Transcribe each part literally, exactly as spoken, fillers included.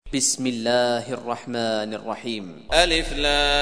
بسم الله الرحمن الرحيم. ألف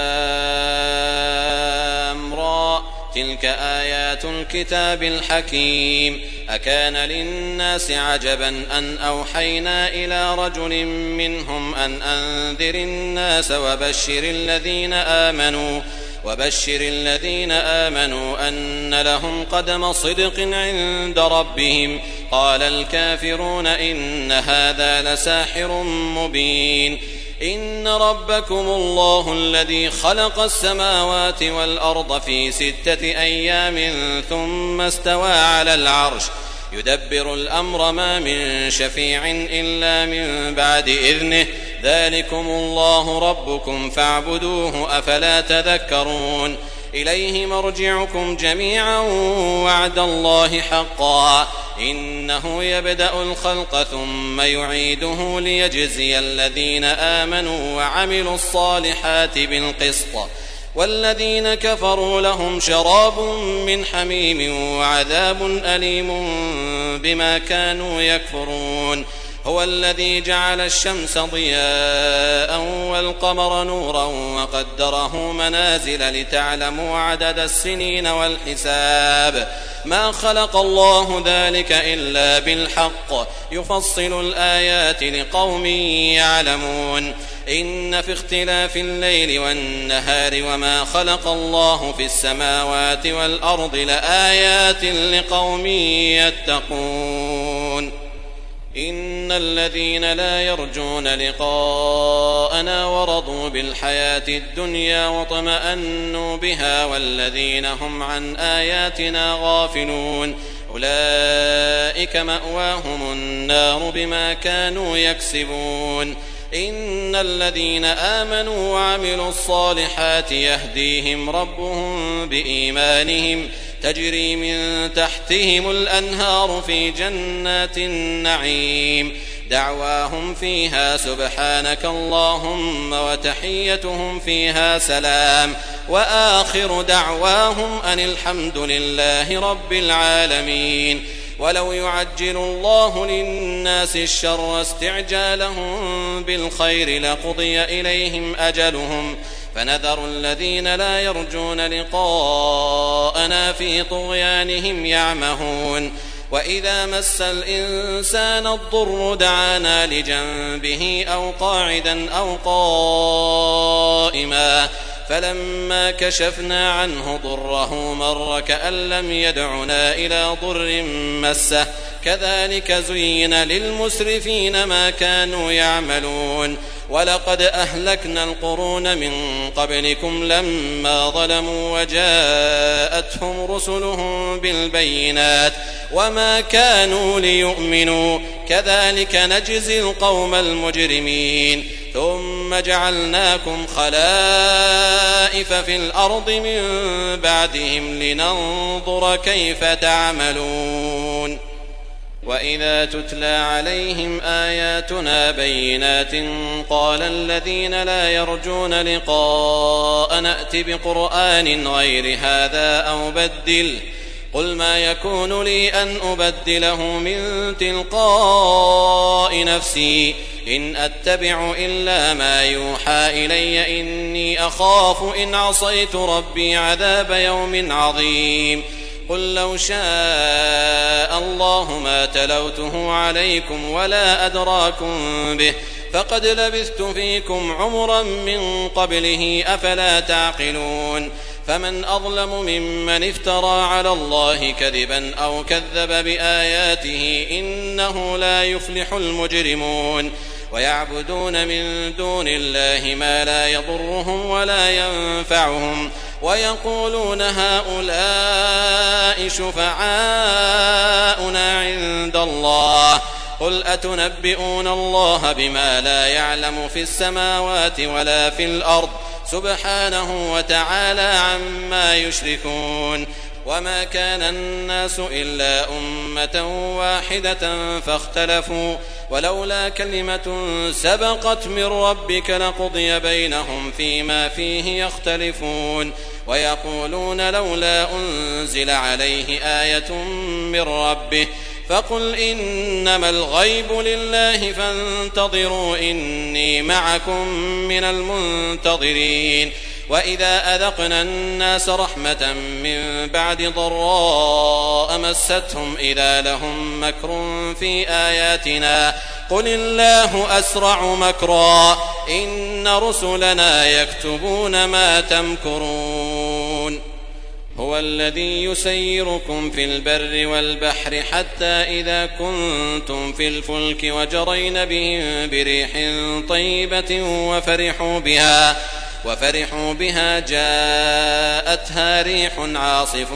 لام را تلك آيات الكتاب الحكيم. أكان للناس عجبا أن أوحينا إلى رجل منهم أن أنذر الناس وبشر الذين آمنوا وبشر الذين آمنوا أن لهم قدم صدق عند ربهم. قال الكافرون إن هذا لساحر مبين. إن ربكم الله الذي خلق السماوات والأرض في ستة أيام ثم استوى على العرش يدبر الأمر ما من شفيع إلا من بعد إذنه ذلكم الله ربكم فاعبدوه أفلا تذكرون. إليه مرجعكم جميعا وعد الله حقا إنه يبدأ الخلق ثم يعيده ليجزي الذين آمنوا وعملوا الصالحات بالقسط والذين كفروا لهم شراب من حميم وعذاب أليم بما كانوا يكفرون. هو الذي جعل الشمس ضياء والقمر نورا وقدره منازل لتعلموا عدد السنين والحساب ما خلق الله ذلك إلا بالحق يفصل الآيات لقوم يعلمون. إن في اختلاف الليل والنهار وما خلق الله في السماوات والأرض لآيات لقوم يتقون. إن الذين لا يرجون لقاءنا ورضوا بالحياة الدنيا واطمأنوا بها والذين هم عن آياتنا غافلون أولئك مأواهم النار بما كانوا يكسبون. إن الذين آمنوا وعملوا الصالحات يهديهم ربهم بإيمانهم تجري من تحتهم الأنهار في جنات النعيم دعواهم فيها سبحانك اللهم وتحيتهم فيها سلام وآخر دعواهم أن الحمد لله رب العالمين. ولو يعجل الله للناس الشر استعجالهم بالخير لقضي إليهم أجلهم فنذر الذين لا يرجون لقاءنا في طغيانهم يعمهون. وإذا مس الإنسان الضر دعانا لجنبه أو قاعدا أو قائما فلما كشفنا عنه ضره مر كأن لم يدعنا إلى ضر مسه كذلك زين للمسرفين ما كانوا يعملون. ولقد أهلكنا القرون من قبلكم لما ظلموا وجاءتهم رسلهم بالبينات وما كانوا ليؤمنوا كذلك نجزي القوم المجرمين. ثم جعلناكم خلائف في الأرض من بعدهم لننظر كيف تعملون. وإذا تتلى عليهم آياتنا بينات قال الذين لا يرجون لقاء نأت بقرآن غير هذا أو بدل قل ما يكون لي أن أبدله من تلقاء نفسي إن أتبع إلا ما يوحى إلي إني أخاف إن عصيت ربي عذاب يوم عظيم. قل لو شاء الله ما تلوته عليكم ولا أدراكم به فقد لبثت فيكم عمرا من قبله أفلا تعقلون. فمن أظلم ممن افترى على الله كذبا أو كذب بآياته إنه لا يفلح المجرمون. ويعبدون من دون الله ما لا يضرهم ولا ينفعهم ويقولون هؤلاء شفعاؤنا عند الله قل أتنبئون الله بما لا يعلم في السماوات ولا في الأرض سبحانه وتعالى عما يشركون. وما كان الناس إلا أمة واحدة فاختلفوا ولولا كلمة سبقت من ربك لقضي بينهم فيما فيه يختلفون. ويقولون لولا أنزل عليه آية من ربه فقل إنما الغيب لله فانتظروا إني معكم من المنتظرين. وإذا أذقنا الناس رحمة من بعد ضراء مستهم إذا لهم مكر في آياتنا قل الله أسرع مكرا إن رسلنا يكتبون ما تمكرون. هو الذي يسيركم في البر والبحر حتى إذا كنتم في الفلك وجرين بهم بريح طيبة وفرحوا بها وفرحوا بها جاءتها ريح عاصف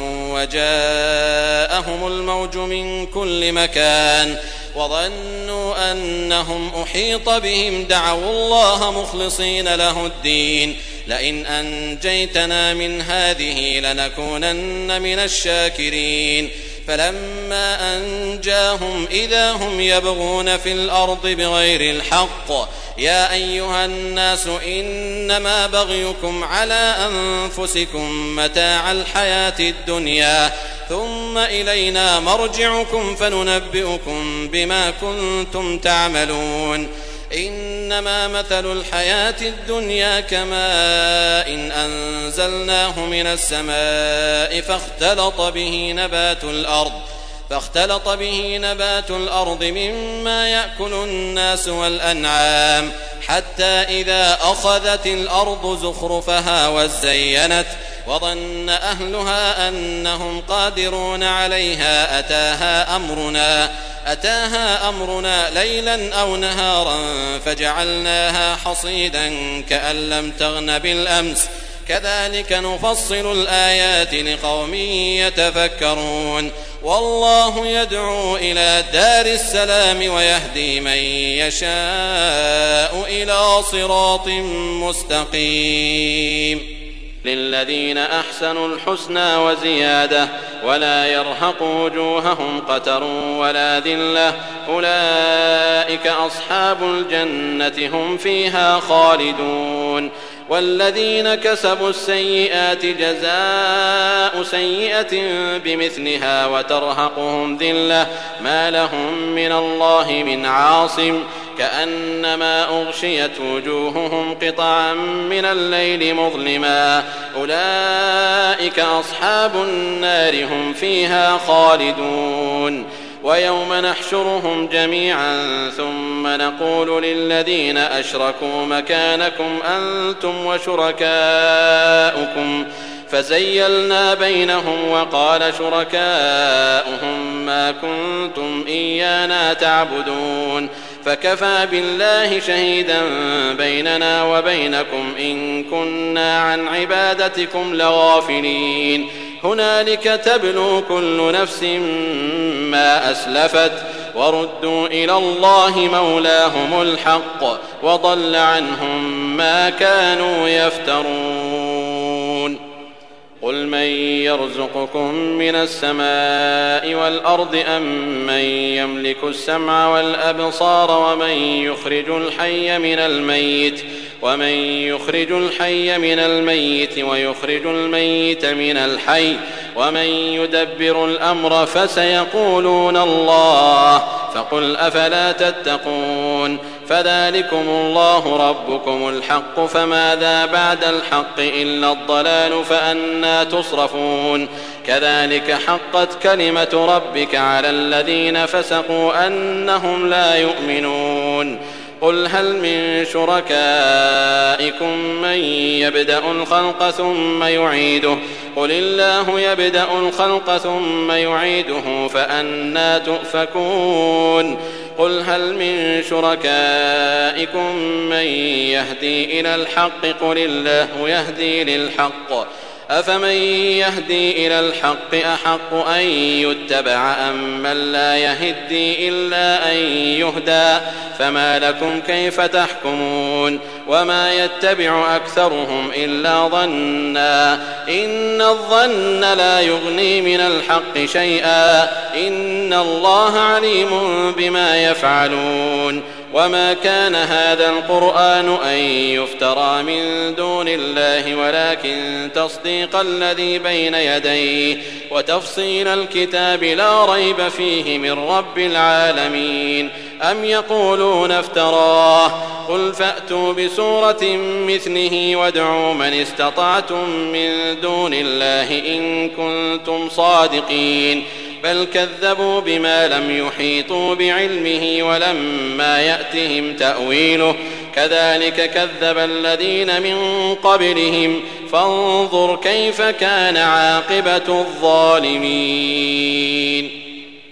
وجاءهم الموج من كل مكان وظنوا أنهم أحيط بهم دعوا الله مخلصين له الدين لئن أنجيتنا من هذه لنكونن من الشاكرين. فلما أنجاهم إذا هم يبغون في الأرض بغير الحق يا أيها الناس إنما بغيكم على أنفسكم متاع الحياة الدنيا ثم إلينا مرجعكم فننبئكم بما كنتم تعملون. إنما مثل الحياة الدنيا كماء إن أنزلناه من السماء فاختلط به نبات الأرض فاختلط به نبات الأرض مما يأكل الناس والأنعام حتى إذا أخذت الأرض زخرفها وزينت وظن أهلها أنهم قادرون عليها أتاها أمرنا أتاها أمرنا ليلا أو نهارا فجعلناها حصيدا كأن لم تغن بالأمس كذلك نفصل الآيات لقوم يتفكرون. والله يدعو إلى دار السلام ويهدي من يشاء إلى صراط مستقيم. للذين أحسنوا الحسنى وزيادة ولا يرهق وجوههم قتر ولا ذلة أولئك أصحاب الجنة هم فيها خالدون. والذين كسبوا السيئات جزاء سيئة بمثلها وترهقهم ذلة ما لهم من الله من عاصم كأنما أغشيت وجوههم قطعا من الليل مظلما أولئك أصحاب النار هم فيها خالدون. ويوم نحشرهم جميعا ثم نقول للذين أشركوا مكانكم أنتم وشركاؤكم فزيلنا بينهم وقال شركاؤهم ما كنتم إيانا تعبدون فكفى بالله شهيدا بيننا وبينكم إن كنا عن عبادتكم لغافلين. هنالك تبلو كل نفس ما أسلفت وردوا إلى الله مولاهم الحق وضل عنهم ما كانوا يفترون. قل من يرزقكم من السماء والأرض أم من يملك السمع والأبصار ومن يخرج الحي من الميت ومن يخرج الحي من الميت ويخرج الميت من الحي ومن يدبر الأمر فسيقولون الله فقل أفلا تتقون. فذلكم الله ربكم الحق فماذا بعد الحق إلا الضلال فأنى تصرفون. كذلك حقت كلمة ربك على الذين فسقوا أنهم لا يؤمنون. قل هل من شركائكم من يبدأ الخلق ثم يعيده قل الله يبدأ الخلق ثم يعيده فأنى تؤفكون. قل هل من شركائكم من يهدي إلى الحق قل الله يهدي للحق أفمن يهدي إلى الحق أحق أن يتبع أم من لا يهدي إلا أن يهدى فما لكم كيف تحكمون. وما يتبع أكثرهم إلا ظنا إن الظن لا يغني من الحق شيئا إن الله عليم بما يفعلون. وما كان هذا القرآن أن يفترى من دون الله ولكن تصديق الذي بين يديه وتفصيل الكتاب لا ريب فيه من رب العالمين. أم يقولون افتراه قل فأتوا بسورة مثله وادعوا من استطعتم من دون الله إن كنتم صادقين بل كذبوا بما لم يحيطوا بعلمه ولما يأتهم تأويله كذلك كذب الذين من قبلهم فانظر كيف كان عاقبة الظالمين.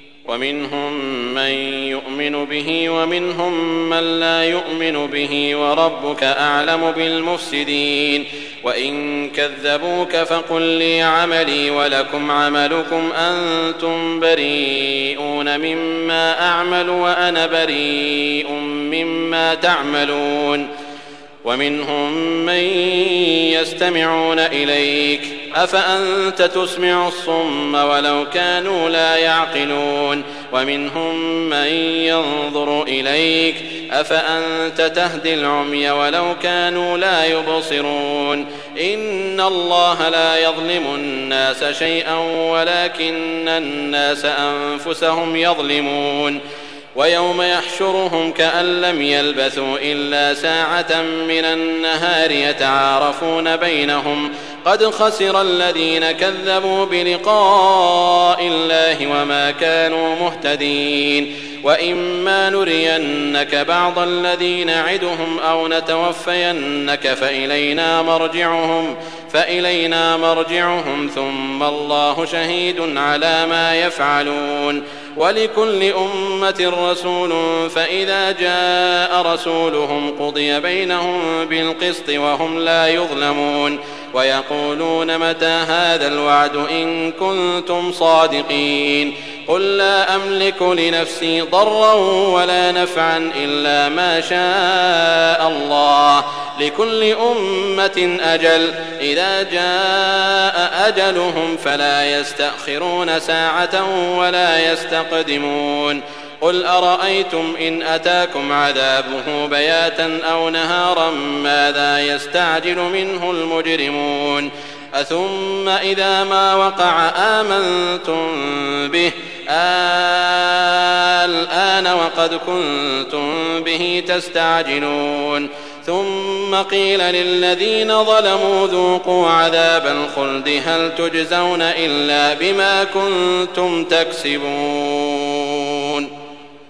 ومنهم من يؤمن به ومنهم من لا يؤمن به وربك أعلم بالمفسدين. وإن كذبوك فقل لي عملي ولكم عملكم أنتم بريئون مما أعمل وأنا بريء مما تعملون. ومنهم من يستمعون إليك أفأنت تسمع الصم ولو كانوا لا يعقلون. ومنهم من ينظر إليك أفأنت تهدي العمي ولو كانوا لا يبصرون. إن الله لا يظلم الناس شيئا ولكن الناس أنفسهم يظلمون. ويوم يحشرهم كأن لم يلبثوا إلا ساعة من النهار يتعارفون بينهم قد خسر الذين كذبوا بلقاء الله وما كانوا مهتدين. وإما نرينك بعض الذي نعدهم أو نتوفينك فإلينا مرجعهم فإلينا مرجعهم ثم الله شهيد على ما يفعلون. ولكل أمة رسول فإذا جاء رسولهم قضي بينهم بالقسط وهم لا يظلمون. ويقولون متى هذا الوعد إن كنتم صادقين قل لا أملك لنفسي ضرا ولا نفعا إلا ما شاء الله لكل أمة أجل إذا جاء أجلهم فلا يستأخرون ساعة ولا يستقدمون. قل أرأيتم إن أتاكم عذابه بياتا أو نهارا ماذا يستعجل منه المجرمون أثم إذا ما وقع آمنتم به الآن وقد كنتم به تستعجلون. ثم قيل للذين ظلموا ذوقوا عذاب الخلد هل تجزون إلا بما كنتم تكسبون.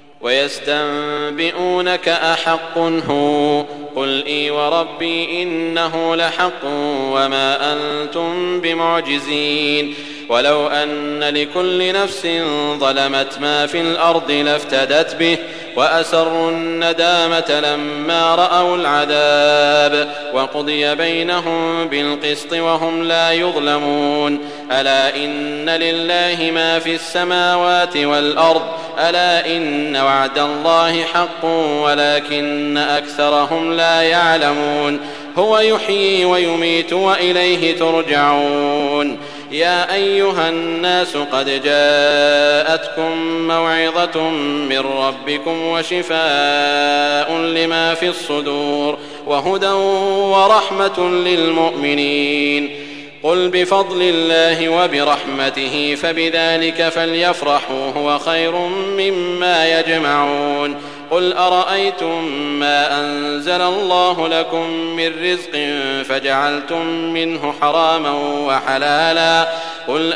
ويستنبئونك أحق هو قل إي وربي إنه لحق وما أنتم بمعجزين. ولو أن لكل نفس ظلمت ما في الأرض لافتدت به وأسروا الندامة لما رأوا العذاب وقضي بينهم بالقسط وهم لا يظلمون. ألا إن لله ما في السماوات والأرض ألا إن وعد الله حق ولكن أكثرهم لا يعلمون. هو يحيي ويميت وإليه ترجعون. يا أيها الناس قد جاءتكم موعظة من ربكم وشفاء لما في الصدور وهدى ورحمة للمؤمنين. قل بفضل الله وبرحمته فبذلك فليفرحوا هو خير مما يجمعون. قل أرأيتم ما أنزل الله لكم من رزق فجعلتم منه حراما وحلالا قل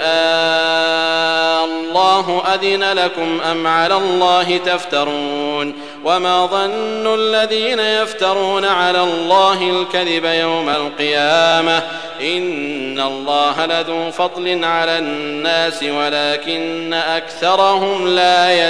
آه الله أذن لكم أم على الله تفترون. وما ظن الذين يفترون على الله الكذب يوم القيامة إن الله لذو فضل على الناس ولكن أكثرهم لا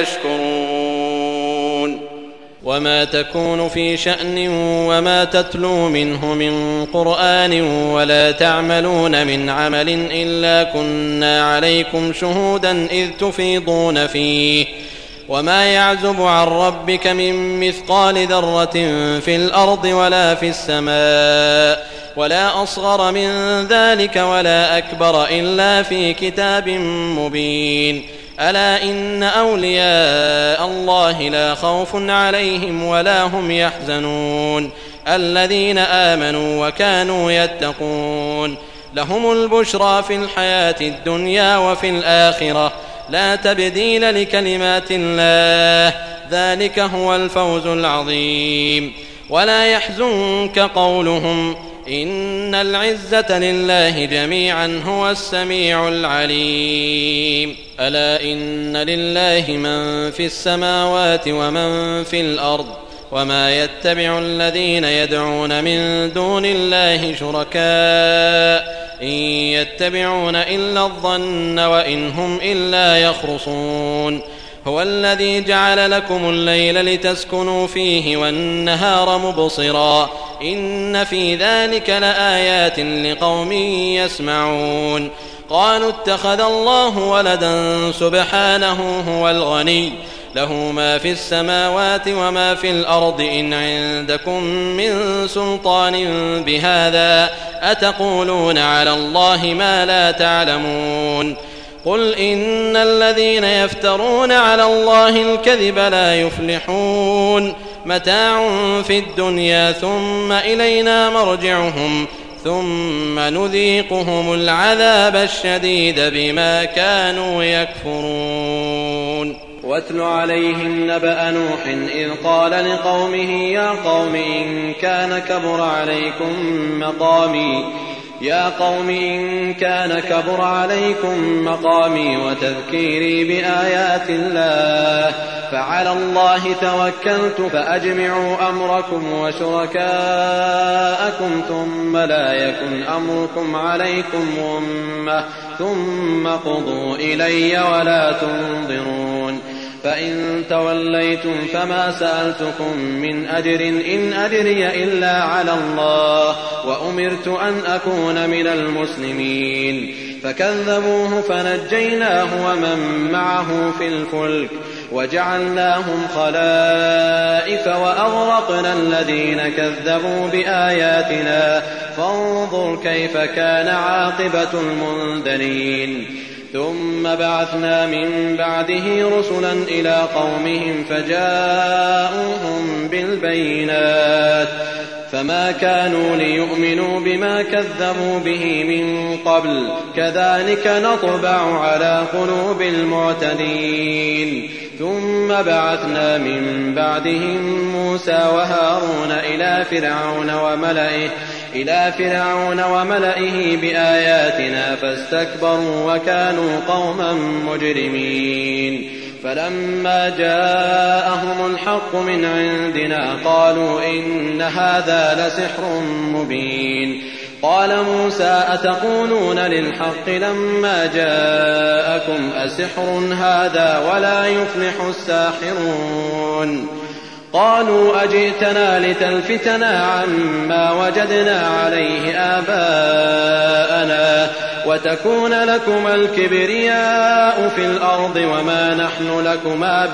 يشكرون. وما تكون في شأن وما تتلو منه من قرآن ولا تعملون من عمل إلا كنا عليكم شهودا إذ تفيضون فيه وما يعزب عن ربك من مثقال ذرة في الأرض ولا في السماء ولا أصغر من ذلك ولا أكبر إلا في كتاب مبين. ألا إن أولياء الله لا خوف عليهم ولا هم يحزنون الذين آمنوا وكانوا يتقون لهم البشرى في الحياة الدنيا وفي الآخرة لا تبديل لكلمات الله ذلك هو الفوز العظيم ولا يحزنك قولهم إن العزة لله جميعا هو السميع العليم ألا إن لله من في السماوات ومن في الأرض وما يتبع الذين يدعون من دون الله شركاء إن يتبعون إلا الظن وإن هم إلا يخرصون هو الذي جعل لكم الليل لتسكنوا فيه والنهار مبصرا إن في ذلك لآيات لقوم يسمعون قالوا اتخذ الله ولدا سبحانه هو الغني له ما في السماوات وما في الأرض إن عندكم من سلطان بهذا أتقولون على الله ما لا تعلمون قل إن الذين يفترون على الله الكذب لا يفلحون متاع في الدنيا ثم إلينا مرجعهم ثم نذيقهم العذاب الشديد بما كانوا يكفرون واتل عليهم نبأ نوح إذ قال لقومه يا قوم إن كان كبر عليكم مقامي يا قوم إن كان كبر عليكم مقامي وتذكيري بآيات الله فعلى الله توكلت فأجمعوا أمركم وشركاءكم ثم لا يكن أمركم عليكم غمة ثم قضوا إلي ولا تنظرون فإن توليتم فما سألتكم من أجر إن أجري إلا على الله وأمرت أن أكون من المسلمين فكذبوه فنجيناه ومن معه في الفلك وجعلناهم خلائف وأغرقنا الذين كذبوا بآياتنا فانظر كيف كان عاقبة المنذرين ثم بعثنا من بعده رسلا إلى قومهم فجاءوهم بالبينات فما كانوا ليؤمنوا بما كذبوا به من قبل كذلك نطبع على قلوب المعتدين ثم بعثنا من بعدهم موسى وهارون إلى فرعون وملئه إلى فرعون وملئه بآياتنا فاستكبروا وكانوا قوما مجرمين فلما جاءهم الحق من عندنا قالوا إن هذا لسحر مبين قال موسى أتقولون للحق لما جاءكم أسحر هذا ولا يفلح الساحرون قالوا أجئتنا لتلفتنا عما وجدنا عليه آباءنا وتكون لكما الكبرياء في الأرض وما نحن لكما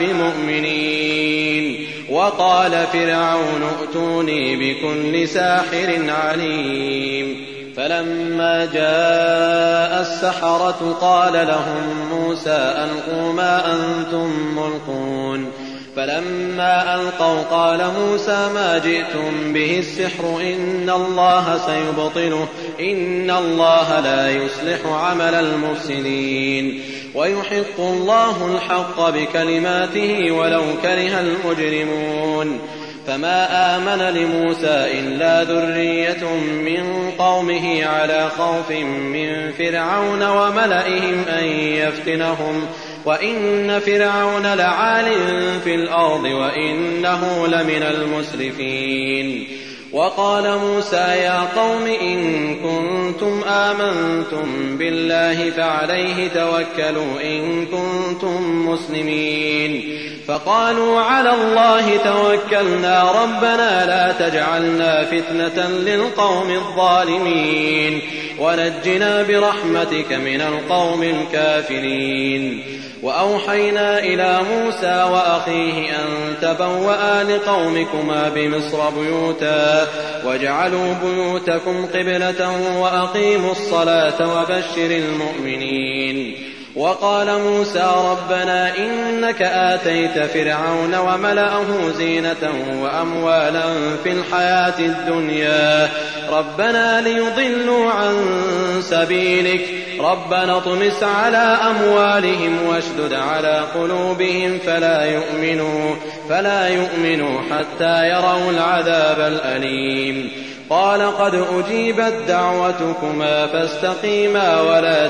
بمؤمنين وقال فرعون ائتوني بكل ساحر عليم فلما جاء السحرة قال لهم موسى ألقوا ما أنتم ملقون فلما ألقوا قال موسى ما جئتم به السحر إن الله سيبطله إن الله لا يصلح عمل المفسدين ويحق الله الحق بكلماته ولو كره المجرمون فما آمن لموسى إلا ذرية من قومه على خوف من فرعون وملئهم أن يفتنهم وإن فرعون لعال في الأرض وإنه لمن المسرفين وقال موسى يا قوم إن كنتم آمنتم بالله فعليه توكلوا إن كنتم مسلمين فقالوا على الله توكلنا ربنا لا تجعلنا فتنة للقوم الظالمين ونجنا برحمتك من القوم الكافرين وأوحينا إلى موسى وأخيه أن تبوأ لقومكما بمصر بيوتا واجعلوا بيوتكم قبلة وأقيموا الصلاة وبشر المؤمنين وقال موسى ربنا إنك آتيت فرعون وملأه زينة وأموالا في الحياة الدنيا ربنا ليضلوا عن سبيلك ربنا اطمس على أموالهم واشدد على قلوبهم فلا يؤمنوا, فلا يؤمنوا حتى يروا العذاب الأليم قال قد أجيبت دعوتكما فاستقيما ولا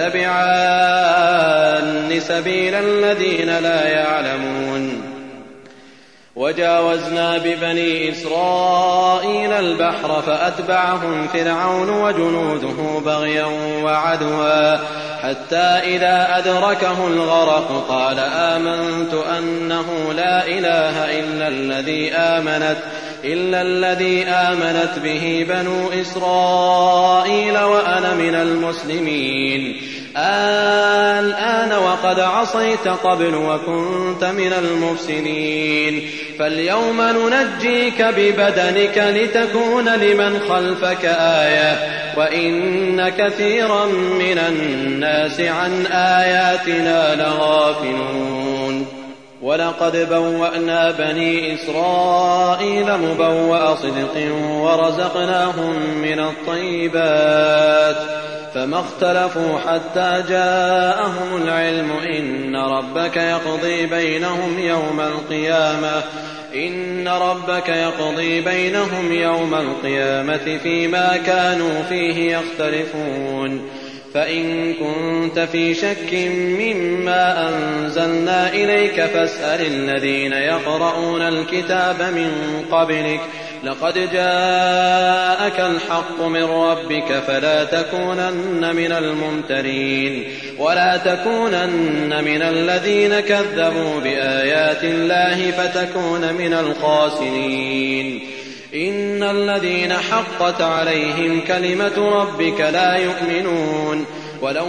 تتبعان سبيل الذين لا يعلمون وجاوزنا ببني إسرائيل البحر فأتبعهم فرعون وجنوده بغيا وعدوا حتى إذا أدركه الغرق قال آمنت أنه لا إله إلا الذي آمنت إلا الذي آمنت به بنو إسرائيل وأنا من المسلمين الآن وقد عصيت قبل وكنت من المفسدين فاليوم ننجيك ببدنك لتكون لمن خلفك آية وإن كثيرا من الناس عن آياتنا لغافلون ولقد بوأنا بني إسرائيل مبوأ صدق ورزقناهم من الطيبات فما اختلفوا حتى جاءهم العلم إن ربك يقضي بينهم يوم القيامة إن ربك يقضي بينهم يوم القيامة فيما كانوا فيه يختلفون فإن كنت في شك مما أنزلنا إليك فاسأل الذين يقرؤون الكتاب من قبلك لقد جاءك الحق من ربك فلا تكونن من الممترين ولا تكونن من الذين كذبوا بآيات الله فتكون من الخاسرين إن الذين حقت عليهم كلمة ربك لا يؤمنون ولو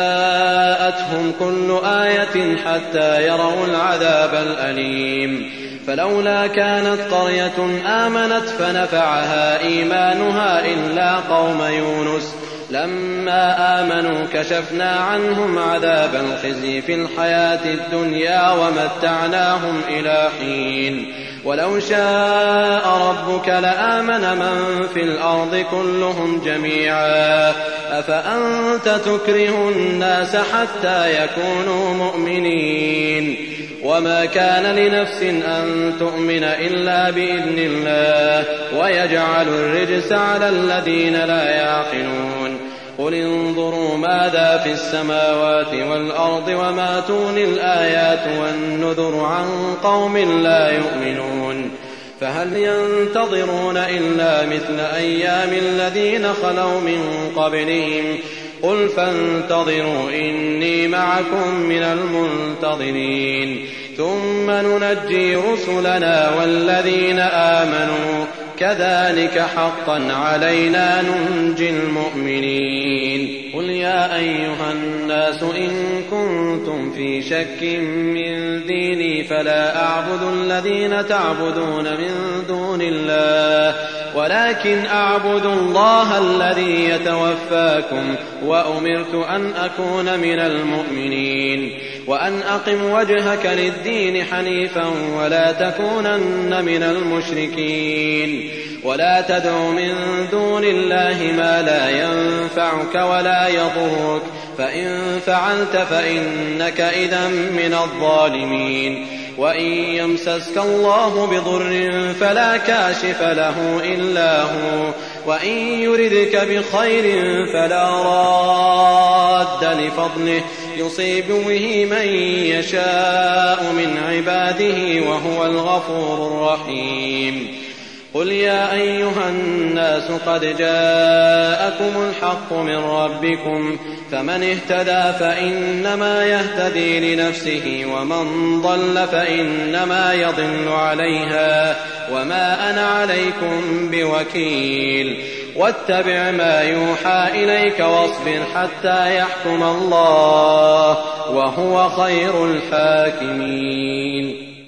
جاءتهم كل آية حتى يروا العذاب الأليم فلولا كانت قرية آمنت فنفعها إيمانها إلا قوم يونس لما آمنوا كشفنا عنهم عذاب الخزي في الحياة الدنيا ومتعناهم إلى حين ولو شاء ربك لآمن من في الأرض كلهم جميعا أفأنت تكره الناس حتى يكونوا مؤمنين وما كان لنفس أن تؤمن إلا بإذن الله ويجعل الرجس على الذين لا يعقلون قل انظروا ماذا في السماوات والأرض وما تغني الآيات والنذر عن قوم لا يؤمنون فهل ينتظرون إلا مثل أيام الذين خلوا من قبلهم قل فانتظروا إني معكم من المنتظرين ثم ننجي رسلنا والذين آمنوا كذلك حقا علينا ننجي المؤمنين قل يا أيها الناس إن كنتم في شك من ديني فلا أعبد الذين تعبدون من دون الله ولكن أعبد الله الذي يتوفاكم وأمرت أن أكون من المؤمنين وأن أقم وجهك للدين حنيفا ولا تكونن من المشركين ولا تدع من دون الله ما لا ينفعك ولا يضرك فإن فعلت فإنك إذا من الظالمين وإن يمسسك الله بضر فلا كاشف له إلا هو وإن يردك بخير فلا راد لفضله يصيب به من يشاء من عباده وهو الغفور الرحيم قل يا أيها الناس قد جاءكم الحق من ربكم فمن اهتدى فإنما يهتدي لنفسه ومن ضل فإنما يضل عليها وما أنا عليكم بوكيل واتبع ما يوحى إليك واصبر حتى يحكم الله وهو خير الحاكمين